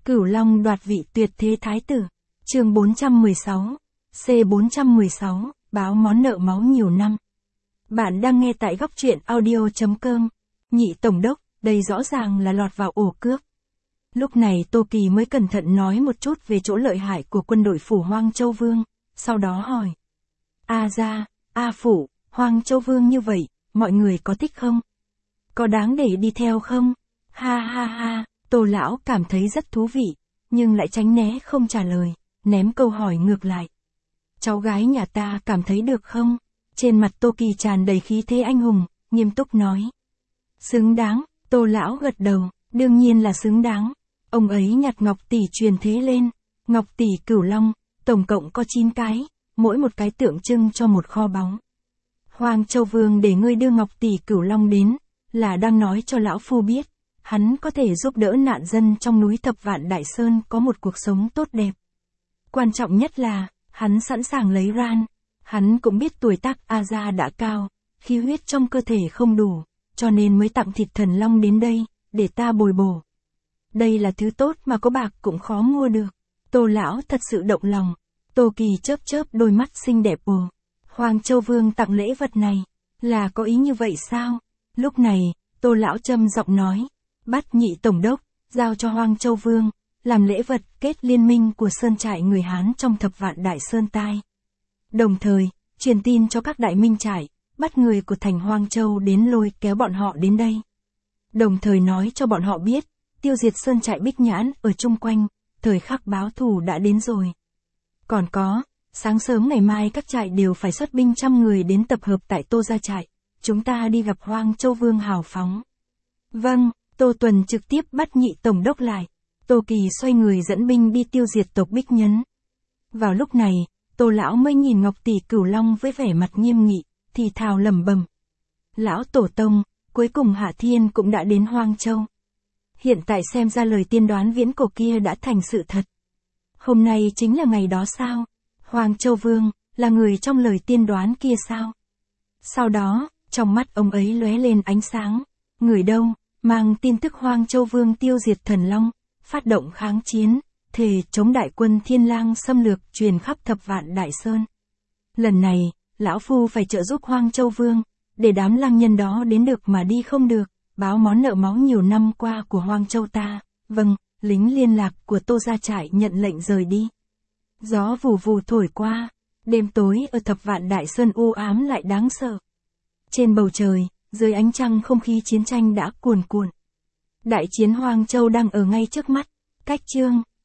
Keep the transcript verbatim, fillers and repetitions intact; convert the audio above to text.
Cửu Long đoạt vị tuyệt thế thái tử. Chương bốn trăm mười sáu. C bốn trăm mười sáu, báo món nợ máu nhiều năm. Bạn đang nghe tại góc truyện audio.com. Nhị tổng đốc, đây rõ ràng là lọt vào ổ cướp. Lúc này Tô Kỳ mới cẩn thận nói một chút về chỗ lợi hại của quân đội phủ Hoang Châu Vương, sau đó hỏi. A gia, A phủ, Hoang Châu Vương như vậy, mọi người có thích không? Có đáng để đi theo không? Ha ha ha, Tô lão cảm thấy rất thú vị, nhưng lại tránh né không trả lời, ném câu hỏi ngược lại. Cháu gái nhà ta cảm thấy được không? Trên mặt Tô Kỳ tràn đầy khí thế anh hùng, nghiêm túc nói. Xứng đáng, Tô lão gật đầu, đương nhiên là xứng đáng. Ông ấy nhặt ngọc tỷ truyền thế lên, ngọc tỷ Cửu Long, tổng cộng có chín cái, mỗi một cái tượng trưng cho một kho báu. Hoang Châu Vương để ngươi đưa ngọc tỷ Cửu Long đến, là đang nói cho lão phu biết, hắn có thể giúp đỡ nạn dân trong núi Thập Vạn Đại Sơn có một cuộc sống tốt đẹp. Quan trọng nhất là, hắn sẵn sàng lấy ran, hắn cũng biết tuổi tác A gia đã cao, khí huyết trong cơ thể không đủ, cho nên mới tặng thịt thần long đến đây, để ta bồi bổ. Đây là thứ tốt mà có bạc cũng khó mua được. Tô lão thật sự động lòng. Tô Kỳ chớp chớp đôi mắt xinh đẹp ồ. Hoang Châu Vương tặng lễ vật này, là có ý như vậy sao? Lúc này, Tô lão trầm giọng nói, bắt nhị tổng đốc, giao cho Hoang Châu Vương, làm lễ vật kết liên minh của sơn trại người Hán trong Thập Vạn Đại Sơn tai. Đồng thời, truyền tin cho các đại minh trại, bắt người của thành Hoang Châu đến lôi kéo bọn họ đến đây. Đồng thời nói cho bọn họ biết, tiêu diệt sơn trại Bích Nhãn ở chung quanh, thời khắc báo thù đã đến rồi. Còn có, sáng sớm ngày mai các trại đều phải xuất binh trăm người đến tập hợp tại Tô gia trại, chúng ta đi gặp Hoang Châu Vương hào phóng. Vâng, Tô Tuần trực tiếp bắt nhị tổng đốc lại. Tô Kỳ xoay người dẫn binh đi tiêu diệt tộc Bích Nhấn. Vào lúc này, Tô lão mới nhìn ngọc tỷ Cửu Long với vẻ mặt nghiêm nghị, thì thào lẩm bẩm. Lão tổ tông, cuối cùng Hạ Thiên cũng đã đến Hoang Châu. Hiện tại xem ra lời tiên đoán viễn cổ kia đã thành sự thật. Hôm nay chính là ngày đó sao? Hoang Châu Vương, là người trong lời tiên đoán kia sao? Sau đó, trong mắt ông ấy lóe lên ánh sáng. Người đâu, mang tin tức Hoang Châu Vương tiêu diệt thần long, phát động kháng chiến, thề chống đại quân Thiên Lang xâm lược truyền khắp Thập Vạn Đại Sơn. Lần này, lão phu phải trợ giúp Hoang Châu Vương, để đám lang nhân đó đến được mà đi không được, báo món nợ máu nhiều năm qua của Hoang Châu ta. Vâng, lính liên lạc của Tô gia trại nhận lệnh rời đi. Gió vù vù thổi qua, đêm tối ở Thập Vạn Đại Sơn u ám lại đáng sợ. Trên bầu trời, dưới ánh trăng không khí chiến tranh đã cuồn cuộn. Đại chiến Hoang Châu đang ở ngay trước mắt. Cách chương